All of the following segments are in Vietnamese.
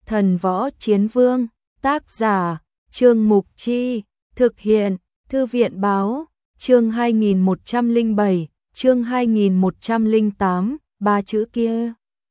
Thần Võ Chiến Vương, tác giả, Trương Mục Chi, thực hiện, Thư viện Báo, chương 2107, chương 2108, ba chữ kia.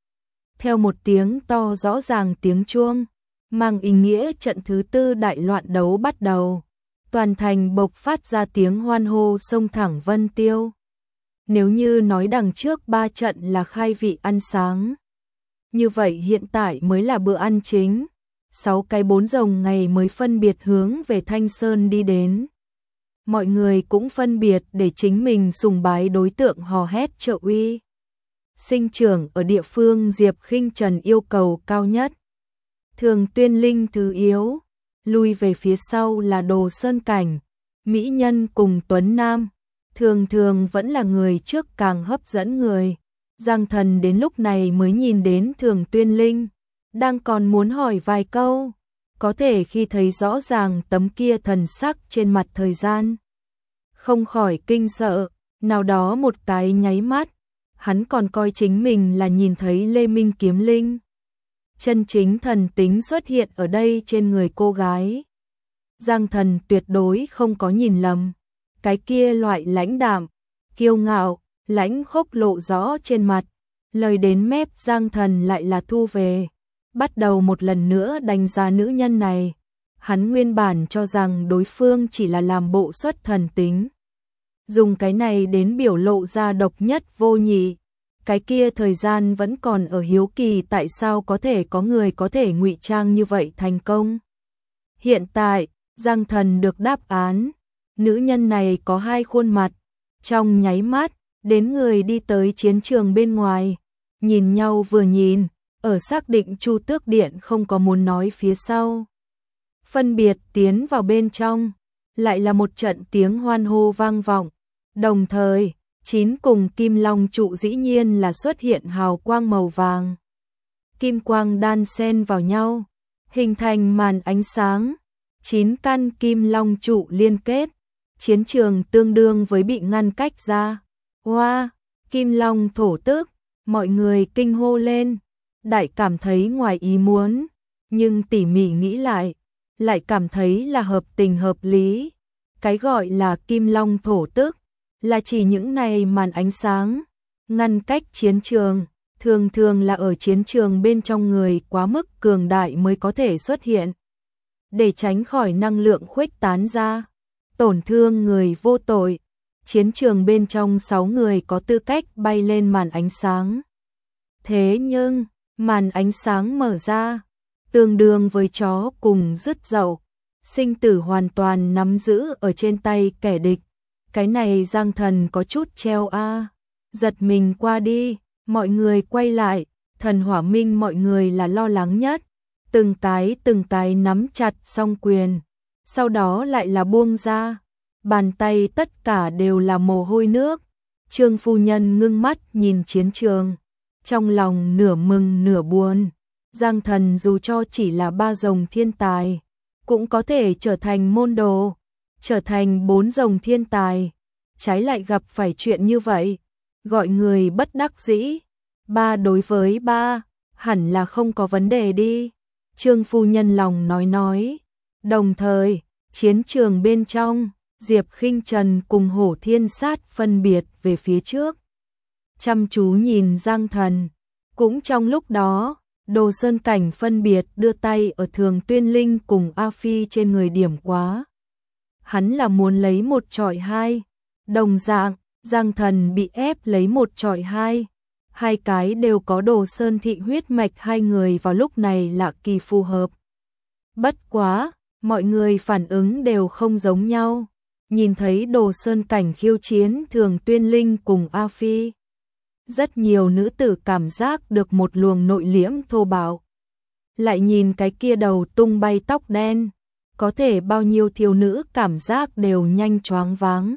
Theo một tiếng to rõ ràng tiếng chuông, mang ý nghĩa trận thứ tư đại loạn đấu bắt đầu. Toàn thành bộc phát ra tiếng hoan hô xông thẳng Vân Tiêu. Nếu như nói đằng trước 3 trận là khai vị ăn sáng, như vậy hiện tại mới là bữa ăn chính. 6 cái 4 rồng ngày mới phân biệt hướng về Thanh Sơn đi đến. Mọi người cũng phân biệt để chính mình sùng bái đối tượng hò hét trợ uy. Sinh trưởng ở địa phương Diệp Khinh Trần yêu cầu cao nhất. Thường Tuyên Linh thứ yếu, lui về phía sau là Đồ Sơn Cảnh, Mỹ Nhân cùng Tuấn Nam. Thường thường vẫn là người trước càng hấp dẫn người. Giang Thần đến lúc này mới nhìn đến Thường Tuyên Linh, đang còn muốn hỏi vài câu, có thể khi thấy rõ ràng tấm kia thần sắc trên mặt thời gian, không khỏi kinh sợ. Nào đó một cái nháy mắt, hắn còn coi chính mình là nhìn thấy Lê Minh Kiếm Linh. Chân chính thần tính xuất hiện ở đây trên người cô gái. Giang Thần tuyệt đối không có nhìn lầm. Cái kia loại lãnh đạm, kiêu ngạo, lãnh khốc lộ rõ trên mặt. Lời đến mép Giang Thần lại là thu về. Bắt đầu một lần nữa đánh giá nữ nhân này. Hắn nguyên bản cho rằng đối phương chỉ là làm bộ xuất thần tính. Dùng cái này đến biểu lộ ra độc nhất vô nhị. Cái kia thời gian vẫn còn ở hiếu kỳ tại sao có thể có người có thể ngụy trang như vậy thành công. Hiện tại, Giang Thần được đáp án. Nữ nhân này có 2 khuôn mặt. Trong nháy mắt, đến người đi tới chiến trường bên ngoài. Nhìn nhau vừa nhìn, ở xác định Chu Tước Điện không có muốn nói phía sau. Phân biệt tiến vào bên trong, lại là một trận tiếng hoan hô vang vọng. Đồng thời, 9 cùng kim long trụ dĩ nhiên là xuất hiện hào quang màu vàng. Kim quang đan xen vào nhau, hình thành màn ánh sáng. 9 căn kim long trụ liên kết, chiến trường tương đương với bị ngăn cách ra. Hoa, kim long thổ tước, mọi người kinh hô lên. Đại cảm thấy ngoài ý muốn, nhưng tỉ mỉ nghĩ lại cảm thấy là hợp tình hợp lý. Cái gọi là kim long thổ tước là chỉ những này màn ánh sáng ngăn cách chiến trường, thường thường là ở chiến trường bên trong người quá mức cường đại mới có thể xuất hiện, để tránh khỏi năng lượng khuếch tán ra, tổn thương người vô tội. Chiến trường bên trong 6 người có tư cách bay lên màn ánh sáng. Thế nhưng, màn ánh sáng mở ra, tương đương với chó cùng rứt dậu, sinh tử hoàn toàn nắm giữ ở trên tay kẻ địch. Cái này Giang Thần có chút treo giật mình qua đi, mọi người quay lại, Thần Hỏa Minh mọi người là lo lắng nhất, từng cái nắm chặt song quyền, sau đó lại là buông ra, bàn tay tất cả đều là mồ hôi nước. Trương phu nhân ngưng mắt nhìn chiến trường, trong lòng nửa mừng nửa buồn. Giang Thần dù cho chỉ là 3 rồng thiên tài, cũng có thể trở thành môn đồ, trở thành 4 rồng thiên tài, trái lại gặp phải chuyện như vậy, gọi người bất đắc dĩ. 3 đối với 3, hẳn là không có vấn đề đi. Trương phu nhân lòng nói. Đồng thời, chiến trường bên trong, Diệp Khinh Trần cùng Hổ Thiên Sát phân biệt về phía trước, chăm chú nhìn Giang Thần. Cũng trong lúc đó, Đồ Sơn Cảnh phân biệt đưa tay ở Thường Tuyên Linh cùng A Phi trên người điểm quá. Hắn là muốn lấy 1 chọi 2. Đồng dạng, Giang Thần bị ép lấy 1 chọi 2. 2 cái đều có Đồ Sơn thị huyết mạch, 2 người vào lúc này là kỳ phù hợp. Bất quá, mọi người phản ứng đều không giống nhau. Nhìn thấy Đồ Sơn Cảnh khiêu chiến Thường Tuyên Linh cùng A Phi, rất nhiều nữ tử cảm giác được một luồng nội liễm thô bạo. Lại nhìn cái kia đầu tung bay tóc đen, có thể bao nhiêu thiếu nữ cảm giác đều nhanh choáng váng.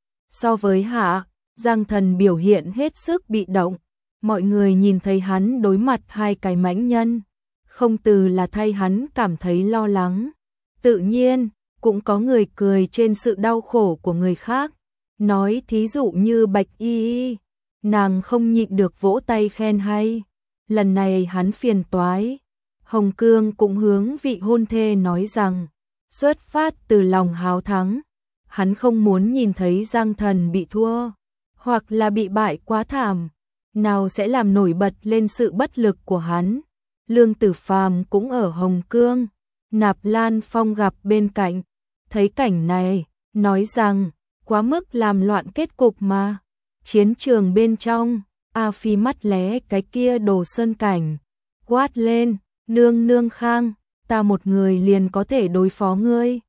So với Hạ, Giang Thần biểu hiện hết sức bị động. Mọi người nhìn thấy hắn đối mặt 2 cái mãnh nhân, không từ là thay hắn cảm thấy lo lắng. Tự nhiên, cũng có người cười trên sự đau khổ của người khác. Nói thí dụ như Bạch Y, nàng không nhịn được vỗ tay khen hay. Lần này hắn phiền toái. Hồng Cương cũng hướng vị hôn thê nói rằng, xuất phát từ lòng háo thắng, hắn không muốn nhìn thấy Giang Thần bị thua, hoặc là bị bại quá thảm, nào sẽ làm nổi bật lên sự bất lực của hắn. Lương Tử Phàm cũng ở Hồng Cương, Nạp Lan Phong gặp bên cạnh, thấy cảnh này, nói rằng, quá mức làm loạn kết cục mà. Chiến trường bên trong, A Phi mắt lé cái kia Đồ Sơn Cảnh, quát lên, nương nương khang, ta một người liền có thể đối phó ngươi.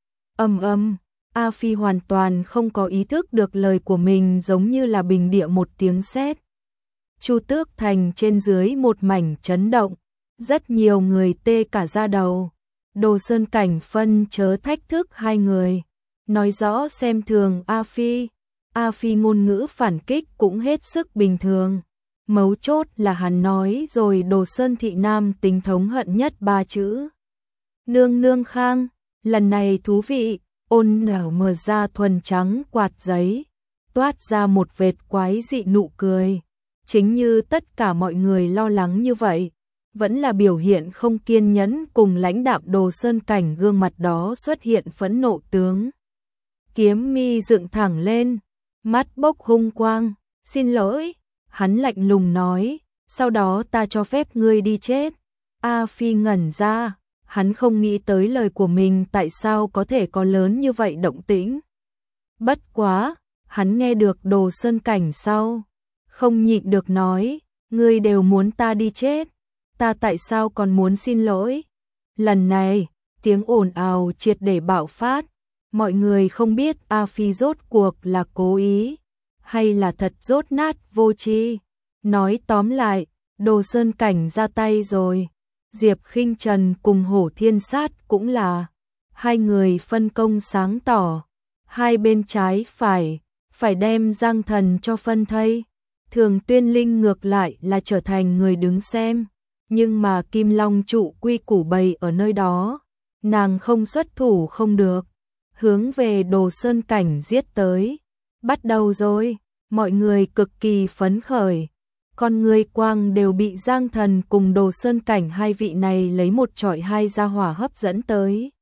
A Phi hoàn toàn không có ý thức được lời của mình giống như là bình địa một tiếng sét. Chu Tước Thành trên dưới một mảnh chấn động, rất nhiều người tê cả da đầu. Đồ Sơn Cảnh phân chớ thách thức hai người, nói rõ xem thường A Phi. A Phi ngôn ngữ phản kích cũng hết sức bình thường. Mấu chốt là hắn nói rồi Đồ Sơn thị nam tính thống hận nhất ba chữ. Nương nương khang, lần này thú vị, ôn nở mở ra thuần trắng quạt giấy, toát ra một vệt quái dị nụ cười. Chính như tất cả mọi người lo lắng như vậy, vẫn là biểu hiện không kiên nhẫn cùng lãnh đạm Đồ Sơn Cảnh gương mặt đó xuất hiện phẫn nộ tướng. Kiếm mi dựng thẳng lên, mắt bốc hung quang, xin lỗi, hắn lạnh lùng nói, sau đó ta cho phép ngươi đi chết. A Phi ngẩn ra, hắn không nghĩ tới lời của mình tại sao có thể có lớn như vậy động tĩnh. Bất quá, hắn nghe được Đồ Sơn Cảnh sau, không nhịn được nói, ngươi đều muốn ta đi chết, ta tại sao còn muốn xin lỗi. Lần này, tiếng ồn ào triệt để bạo phát, mọi người không biết A Phi rốt cuộc là cố ý, hay là thật dốt nát vô tri. Nói tóm lại, Đồ Sơn Cảnh ra tay rồi. Diệp Khinh Trần cùng Hổ Thiên Sát cũng là hai người phân công sáng tỏ, hai bên trái phải đem Giang Thần cho phân thây. Thường Tuyên Linh ngược lại là trở thành người đứng xem, nhưng mà Kim Long trụ quy củ bày ở nơi đó, nàng không xuất thủ không được, hướng về Đồ Sơn Cảnh giết tới. Bắt đầu rồi, mọi người cực kỳ phấn khởi. Con người quang đều bị Giang Thần cùng Đồ Sơn Cảnh hai vị này lấy một chọi hai ra hỏa hấp dẫn tới.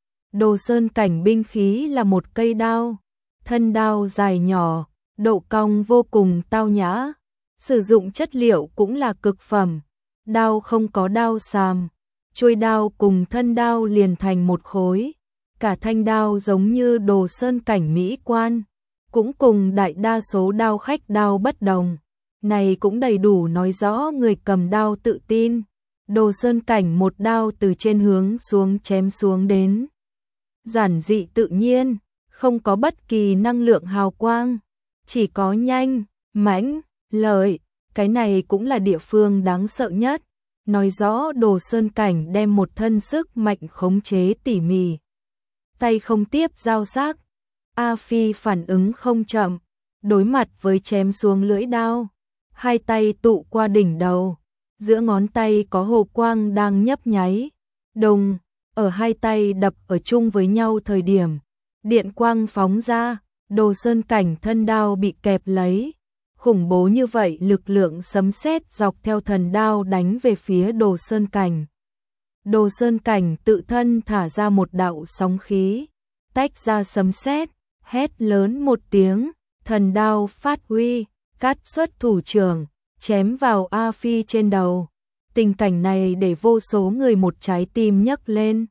Đồ Sơn Cảnh binh khí là một cây đao, thân đao dài nhỏ, độ cong vô cùng tao nhã, sử dụng chất liệu cũng là cực phẩm, đao không có đao xàm, chuôi đao cùng thân đao liền thành một khối, cả thanh đao giống như Đồ Sơn Cảnh mỹ quan, cũng cùng đại đa số đao khách đao bất đồng. Này cũng đầy đủ nói rõ người cầm đao tự tin. Đồ Sơn Cảnh một đao từ trên hướng xuống chém xuống đến. Giản dị tự nhiên, không có bất kỳ năng lượng hào quang, chỉ có nhanh, mãnh, lợi, cái này cũng là địa phương đáng sợ nhất. Nói rõ Đồ Sơn Cảnh đem một thân sức mạnh khống chế tỉ mỉ. Tay không tiếp giao sắc, A Phi phản ứng không chậm, đối mặt với chém xuống lưỡi đao. Hai tay tụ qua đỉnh đầu, giữa ngón tay có hồ quang đang nhấp nháy. Đùng, ở hai tay đập ở chung với nhau thời điểm, điện quang phóng ra, Đồ Sơn Cảnh thân đao bị kẹp lấy. Khủng bố như vậy lực lượng sấm sét dọc theo thần đao đánh về phía Đồ Sơn Cảnh. Đồ Sơn Cảnh tự thân thả ra một đạo sóng khí, tách ra sấm sét, hét lớn một tiếng, thần đao phát huy. Cắt xuất thủ trưởng, chém vào A Phi trên đầu. Tình cảnh này để vô số người một trái tim nhấc lên.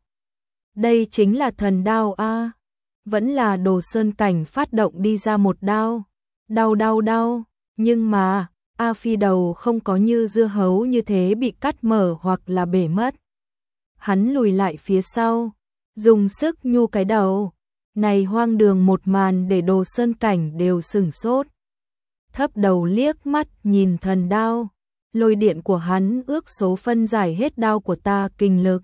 Đây chính là thần đao A. Vẫn là Đồ Sơn Cảnh phát động đi ra một đao. Đau. Nhưng mà, A Phi đầu không có như dưa hấu như thế bị cắt mở hoặc là bể mất. Hắn lùi lại phía sau, dùng sức nhu cái đầu. Này hoang đường một màn để Đồ Sơn Cảnh đều sửng sốt. Thấp đầu liếc mắt nhìn thần đao, lôi điện của hắn ước số phân giải hết đao của ta kinh lực.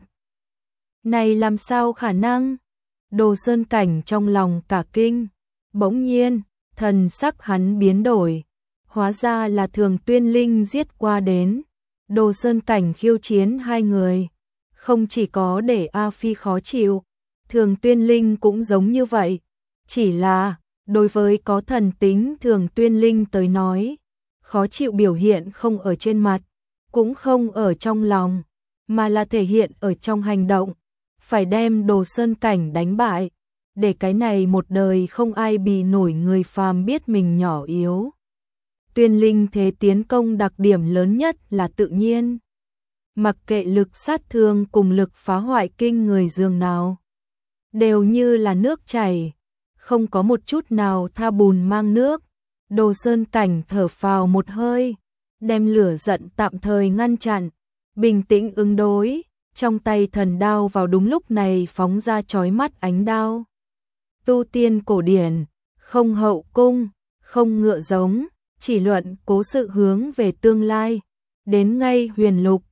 Này làm sao khả năng? Đồ Sơn Cảnh trong lòng cả kinh, bỗng nhiên, thần sắc hắn biến đổi, hóa ra là Thường Tuyên Linh giết qua đến. Đồ Sơn Cảnh khiêu chiến hai người, không chỉ có để A Phi khó chịu, Thường Tuyên Linh cũng giống như vậy, chỉ là đối với có thần tính Thường Tuyên Linh tới nói, khó chịu biểu hiện không ở trên mặt, cũng không ở trong lòng, mà là thể hiện ở trong hành động, phải đem Đồ Sơn Cảnh đánh bại, để cái này một đời không ai bì nổi người phàm biết mình nhỏ yếu. Tuyên linh thế tiến công đặc điểm lớn nhất là tự nhiên. Mặc kệ lực sát thương cùng lực phá hoại kinh người dường nào, đều như là nước chảy, không có một chút nào tha bùn mang nước. Đồ Sơn Cảnh thở phào một hơi, đem lửa giận tạm thời ngăn chặn, bình tĩnh ứng đối, trong tay thần đao vào đúng lúc này phóng ra chói mắt ánh đao. Tu tiên cổ điển, không hậu cung, không ngựa giống, chỉ luận cố sự hướng về tương lai, đến ngay huyền lục,